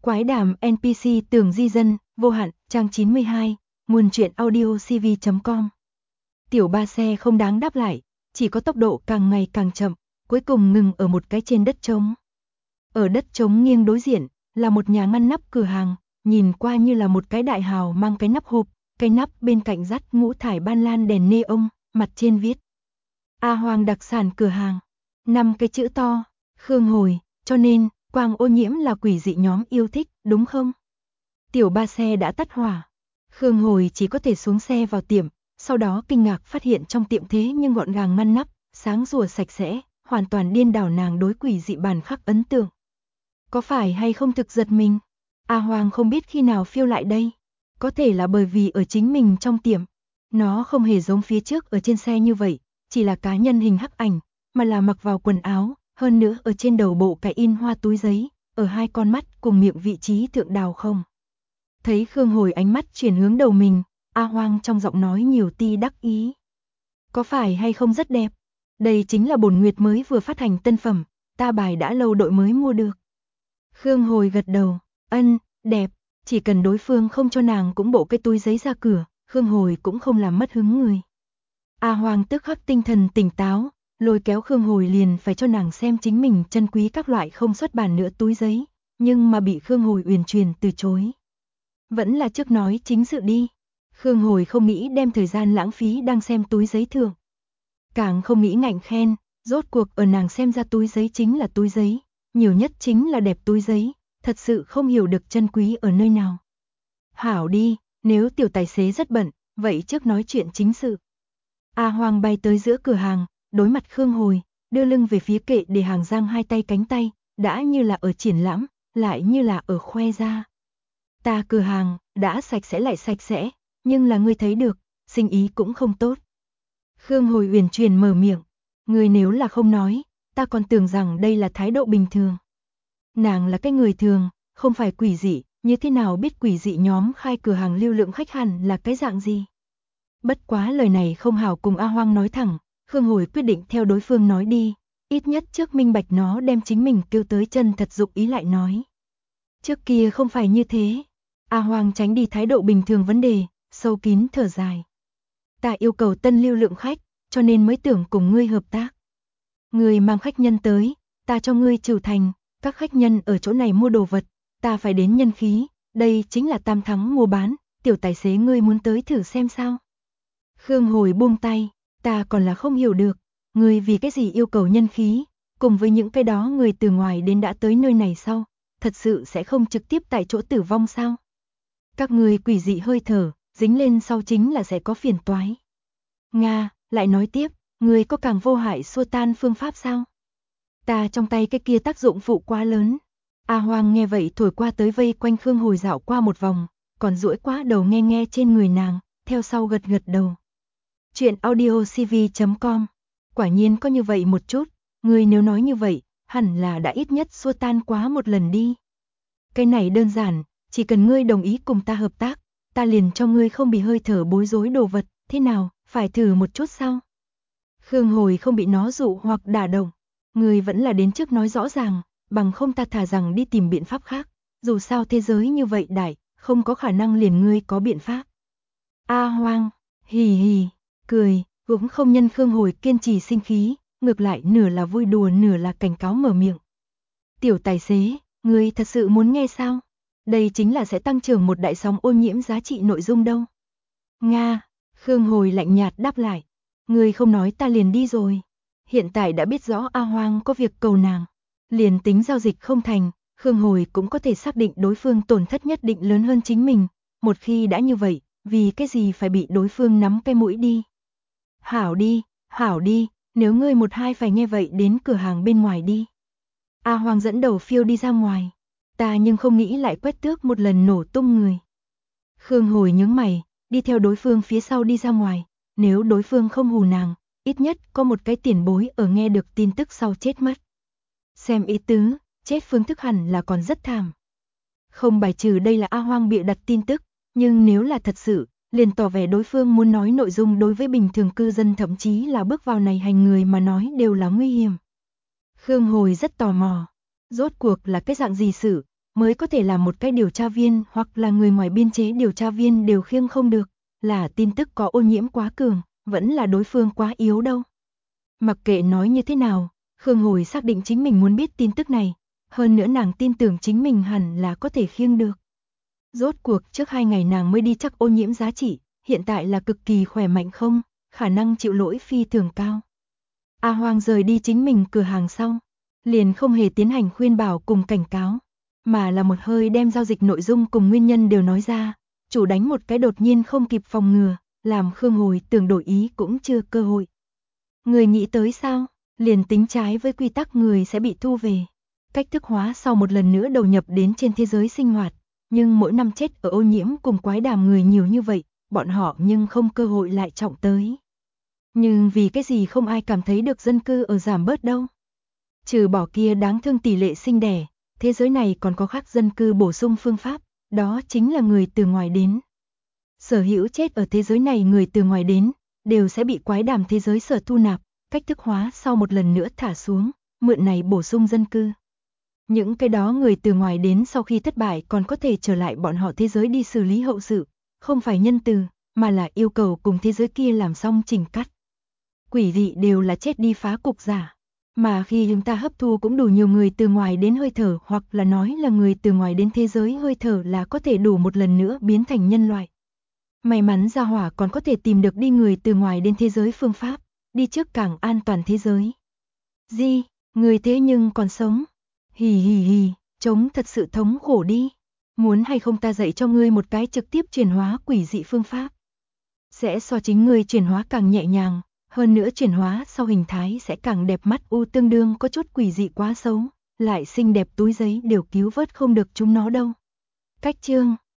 Quái đàm NPC Tường Di Dân, vô hạn, trang 92, nguồn truyện audio cv.com. Tiểu ba xe không đáng đáp lại, chỉ có tốc độ càng ngày càng chậm, cuối cùng ngừng ở một cái trên đất trống. Ở đất trống nghiêng đối diện, là một nhà ngăn nắp cửa hàng, nhìn qua như là một cái đại hào mang cái nắp hộp, cái nắp bên cạnh dắt ngũ thải ban lan đèn neon, mặt trên viết A Hoàng đặc sản cửa hàng, 5 cái chữ to, Khương Hồi, cho nên, Quang Ô Nhiễm là quỷ dị nhóm yêu thích, đúng không? Tiểu ba xe đã tắt hỏa. Khương Hồi chỉ có thể xuống xe vào tiệm, sau đó kinh ngạc phát hiện trong tiệm thế nhưng gọn gàng ngăn nắp, sáng sủa sạch sẽ, hoàn toàn điên đảo nàng đối quỷ dị bản khắc ấn tượng. Có phải hay không thực giật mình? A Hoàng không biết khi nào phiêu lại đây. Có thể là bởi vì ở chính mình trong tiệm, nó không hề giống phía trước ở trên xe như vậy, chỉ là cá nhân hình hắc ảnh, mà là mặc vào quần áo, hơn nữa ở trên đầu bộ cái in hoa túi giấy, ở hai con mắt cùng miệng vị trí thượng đào không. Thấy Khương Hồi ánh mắt chuyển hướng đầu mình, A Hoang trong giọng nói nhiều ti đắc ý. Có phải hay không rất đẹp? Đây chính là bổn nguyệt mới vừa phát hành tân phẩm, ta bài đã lâu đội mới mua được. Khương Hồi gật đầu, ân, đẹp, chỉ cần đối phương không cho nàng cũng bộ cái túi giấy ra cửa, Khương Hồi cũng không làm mất hứng người. A Hoang tức khắc tinh thần tỉnh táo, lôi kéo Khương Hồi liền phải cho nàng xem chính mình chân quý các loại không xuất bản nữa túi giấy, nhưng mà bị Khương Hồi uyển chuyển từ chối. Vẫn là trước nói chính sự đi. Khương Hồi không nghĩ đem thời gian lãng phí đang xem túi giấy thường. Càng không nghĩ ngạnh khen, rốt cuộc ở nàng xem ra túi giấy chính là túi giấy, nhiều nhất chính là đẹp túi giấy, thật sự không hiểu được chân quý ở nơi nào. Hảo đi, nếu tiểu tài xế rất bận, vậy trước nói chuyện chính sự. A Hoang bay tới giữa cửa hàng, đối mặt Khương Hồi, đưa lưng về phía kệ để hàng giang hai tay cánh tay, đã như là ở triển lãm, lại như là ở khoe ra. Ta cửa hàng, đã sạch sẽ lại sạch sẽ, nhưng là ngươi thấy được, sinh ý cũng không tốt. Khương Hồi uyển chuyển mở miệng, ngươi nếu là không nói, ta còn tưởng rằng đây là thái độ bình thường. Nàng là cái người thường, không phải quỷ dị, như thế nào biết quỷ dị nhóm khai cửa hàng lưu lượng khách hàng là cái dạng gì. Bất quá lời này không hảo cùng A Hoang nói thẳng, Khương Hồi quyết định theo đối phương nói đi, ít nhất trước minh bạch nó đem chính mình kêu tới chân thật dụng ý lại nói. Trước kia không phải như thế. A Hoang tránh đi thái độ bình thường vấn đề, sâu kín thở dài. Ta yêu cầu tân lưu lượng khách, cho nên mới tưởng cùng ngươi hợp tác. Ngươi mang khách nhân tới, ta cho ngươi trừ thành, các khách nhân ở chỗ này mua đồ vật, ta phải đến nhân khí, đây chính là tam thắng mua bán, tiểu tài xế ngươi muốn tới thử xem sao. Khương Hồi buông tay, ta còn là không hiểu được, ngươi vì cái gì yêu cầu nhân khí, cùng với những cái đó người từ ngoài đến đã tới nơi này sau, thật sự sẽ không trực tiếp tại chỗ tử vong sao? Các người quỷ dị hơi thở, dính lên sau chính là sẽ có phiền toái. Nga, lại nói tiếp, người có càng vô hại xua tan phương pháp sao? Ta trong tay cái kia tác dụng phụ quá lớn. A Hoang nghe vậy thổi qua tới vây quanh Khương Hồi dạo qua một vòng, còn duỗi quá đầu nghe nghe trên người nàng, theo sau gật gật đầu. Chuyện audio cv.com. Quả nhiên có như vậy một chút, người nếu nói như vậy, hẳn là đã ít nhất xua tan quá một lần đi. Cái này đơn giản, chỉ cần ngươi đồng ý cùng ta hợp tác, ta liền cho ngươi không bị hơi thở bối rối đồ vật, thế nào, phải thử một chút sao? Khương Hồi không bị nó dụ hoặc đả động, ngươi vẫn là đến trước nói rõ ràng, bằng không ta thà rằng đi tìm biện pháp khác, dù sao thế giới như vậy đại, không có khả năng liền ngươi có biện pháp. A Hoang, hì hì, cười, cũng không nhân Khương Hồi kiên trì sinh khí, ngược lại nửa là vui đùa nửa là cảnh cáo mở miệng. Tiểu tài xế, ngươi thật sự muốn nghe sao? Đây chính là sẽ tăng trưởng một đại sóng ô nhiễm giá trị nội dung đâu. Nga, Khương Hồi lạnh nhạt đáp lại. Ngươi không nói ta liền đi rồi. Hiện tại đã biết rõ A Hoang có việc cầu nàng. Liền tính giao dịch không thành, Khương Hồi cũng có thể xác định đối phương tổn thất nhất định lớn hơn chính mình. Một khi đã như vậy, vì cái gì phải bị đối phương nắm cái mũi đi. Hảo đi, nếu ngươi một hai phải nghe vậy đến cửa hàng bên ngoài đi. A Hoang dẫn đầu phiêu đi ra ngoài. Ta nhưng không nghĩ lại quét tước một lần nổ tung người. Khương Hồi nhướng mày, đi theo đối phương phía sau đi ra ngoài, nếu đối phương không hù nàng, ít nhất có một cái tiền bối ở nghe được tin tức sau chết mất. Xem ý tứ, chết phương thức hẳn là còn rất thảm. Không bài trừ đây là A Hoang bịa đặt tin tức, nhưng nếu là thật sự, liền tỏ vẻ đối phương muốn nói nội dung đối với bình thường cư dân thậm chí là bước vào này hành người mà nói đều là nguy hiểm. Khương Hồi rất tò mò, rốt cuộc là cái dạng gì sự, mới có thể làm một cái điều tra viên hoặc là người ngoài biên chế điều tra viên đều khiêng không được, là tin tức có ô nhiễm quá cường, vẫn là đối phương quá yếu đâu. Mặc kệ nói như thế nào, Khương Hồi xác định chính mình muốn biết tin tức này, hơn nữa nàng tin tưởng chính mình hẳn là có thể khiêng được. Rốt cuộc trước 2 ngày nàng mới đi chắc ô nhiễm giá trị, hiện tại là cực kỳ khỏe mạnh không, khả năng chịu lỗi phi thường cao. A Hoang rời đi chính mình cửa hàng sau, liền không hề tiến hành khuyên bảo cùng cảnh cáo, mà là một hơi đem giao dịch nội dung cùng nguyên nhân đều nói ra, chủ đánh một cái đột nhiên không kịp phòng ngừa, làm Khương Hồi tưởng đổi ý cũng chưa cơ hội. Người nghĩ tới sao, liền tính trái với quy tắc người sẽ bị thu về, cách thức hóa sau một lần nữa đầu nhập đến trên thế giới sinh hoạt, nhưng mỗi năm chết ở ô nhiễm cùng quái đàm người nhiều như vậy, bọn họ nhưng không cơ hội lại trọng tới. Nhưng vì cái gì không ai cảm thấy được dân cư ở giảm bớt đâu. Trừ bỏ kia đáng thương tỷ lệ sinh đẻ, thế giới này còn có khác dân cư bổ sung phương pháp, đó chính là người từ ngoài đến. Sở hữu chết ở thế giới này người từ ngoài đến, đều sẽ bị quái đàm thế giới sở thu nạp, cách thức hóa sau một lần nữa thả xuống, mượn này bổ sung dân cư. Những cái đó người từ ngoài đến sau khi thất bại còn có thể trở lại bọn họ thế giới đi xử lý hậu sự, không phải nhân từ, mà là yêu cầu cùng thế giới kia làm xong chỉnh cắt. Quỷ dị đều là chết đi phá cục giả, mà khi chúng ta hấp thu cũng đủ nhiều người từ ngoài đến hơi thở hoặc là nói là người từ ngoài đến thế giới hơi thở là có thể đủ một lần nữa biến thành nhân loại. May mắn gia hỏa còn có thể tìm được đi người từ ngoài đến thế giới phương pháp, đi trước càng an toàn thế giới. Gì, người thế nhưng còn sống? Hì hì hì, chống thật sự thống khổ đi. Muốn hay không ta dạy cho ngươi một cái trực tiếp chuyển hóa quỷ dị phương pháp. Sẽ so chính ngươi chuyển hóa càng nhẹ nhàng, hơn nữa chuyển hóa sau hình thái sẽ càng đẹp mắt tương đương có chút quỷ dị quá xấu, lại xinh đẹp túi giấy đều cứu vớt không được chúng nó đâu. Cách chương